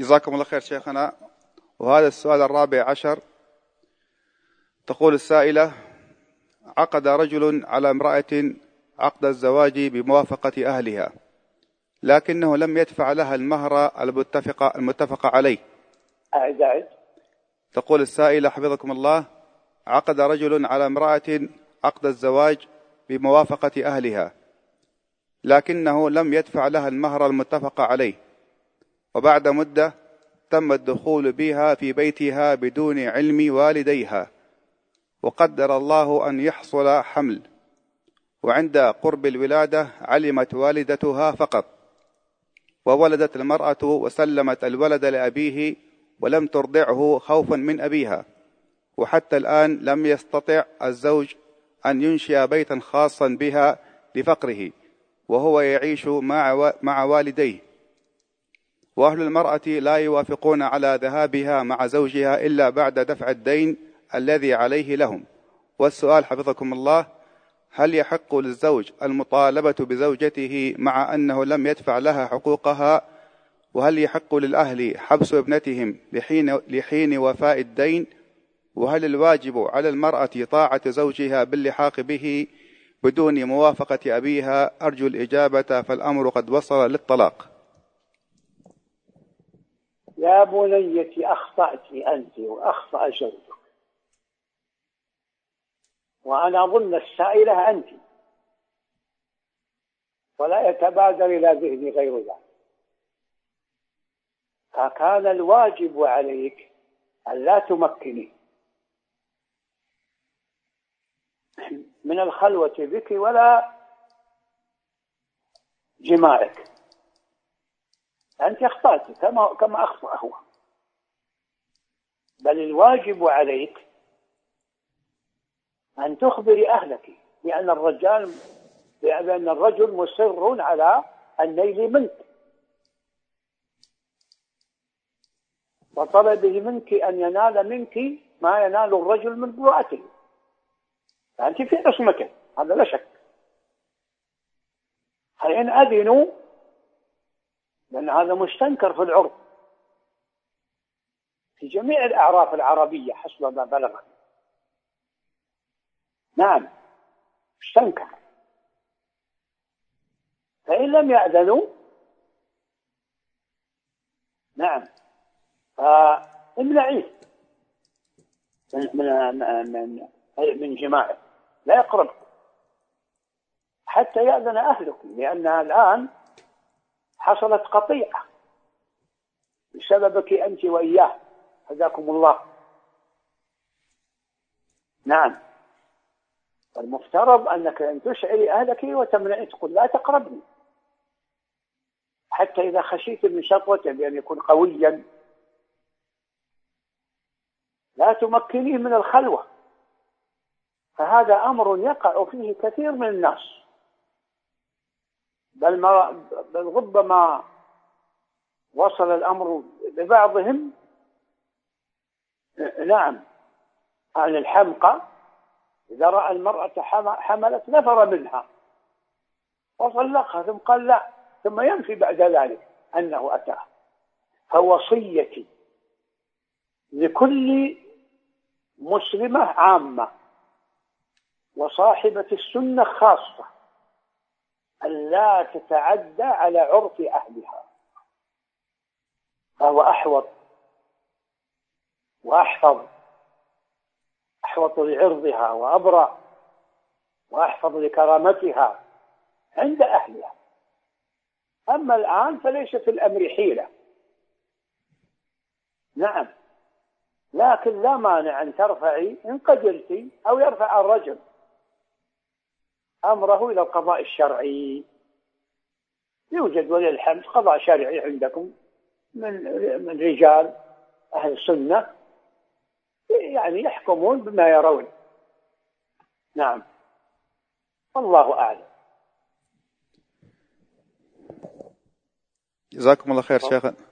جزاكم الله خير شيخنا. وهذا السؤال الرابع عشر. تقول السائلة: عقد رجل على امرأة عقد الزواج بموافقة أهلها، لكنه لم يدفع لها المهر المتفق عليه. أعد. تقول السائلة حفظكم الله: عقد رجل على امرأة عقد الزواج بموافقة أهلها، لكنه لم يدفع لها المهر المتفق عليه، وبعد مدة تم الدخول بها في بيتها بدون علم والديها، وقدر الله أن يحصل حمل، وعند قرب الولادة علمت والدتها فقط، وولدت المرأة وسلمت الولد لأبيه ولم ترضعه خوفا من أبيها، وحتى الآن لم يستطع الزوج أن ينشئ بيتا خاصا بها لفقره، وهو يعيش مع والديه، وأهل المرأة لا يوافقون على ذهابها مع زوجها إلا بعد دفع الدين الذي عليه لهم. والسؤال حفظكم الله: هل يحق للزوج المطالبة بزوجته مع أنه لم يدفع لها حقوقها؟ وهل يحق للأهل حبس ابنتهم لحين وفاء الدين؟ وهل الواجب على المرأة طاعة زوجها باللحاق به بدون موافقة أبيها؟ أرجو الإجابة، فالأمر قد وصل للطلاق. يا بنيتي، أخطأت أنت وأخطأ زوجك، وأنا أظن السائلة أنت، ولا يتبادر إلى ذهني غير ذلك. فكان الواجب عليك أن لا تمكني من الخلوة بك ولا جماعك. أنت أخطأت كما أخطأ هو، بل الواجب عليك أن تخبري أهلك بأن الرجل مصر على النيل منك، وطلبه منك أن ينال منك ما ينال الرجل من امرأته، فأنت في عصمته، هذا لا شك. فإن أذنوا، لأن هذا مستنكر في العرف في جميع الأعراف العربية حسب ما بلغت. نعم، مستنكر. فإن لم يأذنوا، نعم، فامنعيه من جماعه، لا يقرب حتى يأذن أهلك، لأنها الآن حصلت قطيعة بسببك أنت وإياه، هداكم الله. نعم، المفترض أنك أن تشعري أهلك وتمنعي، تقول لا تقربني، حتى إذا خشيت من شطوته بأن يكون قويا لا تمكنيه من الخلوة. فهذا أمر يقع فيه كثير من الناس، بل ربما وصل الأمر ببعضهم، نعم، عن الحمقى، إذا رأى المرأة حملت نفر منها وطلقها، ثم قال لا، ثم ينفي بعد ذلك أنه أتاه. فوصيتي لكل مسلمة عامة وصاحبة السنة خاصة أن لا تتعدى على عرف أهلها، فهو أحوط وأحفظ لعرضها وأبرأ وأحفظ لكرامتها عند أهلها. أما الآن فليس في الأمر حيلة، نعم، لكن لا مانع أن ترفعي إن قدرتي، أو يرفع الرجل أمره إلى القضاء الشرعي. يوجد ولي الحمد قضاء شرعي عندكم من رجال أهل السنة، يعني يحكمون بما يرون. نعم، والله أعلم. جزاكم الله خير شيخ.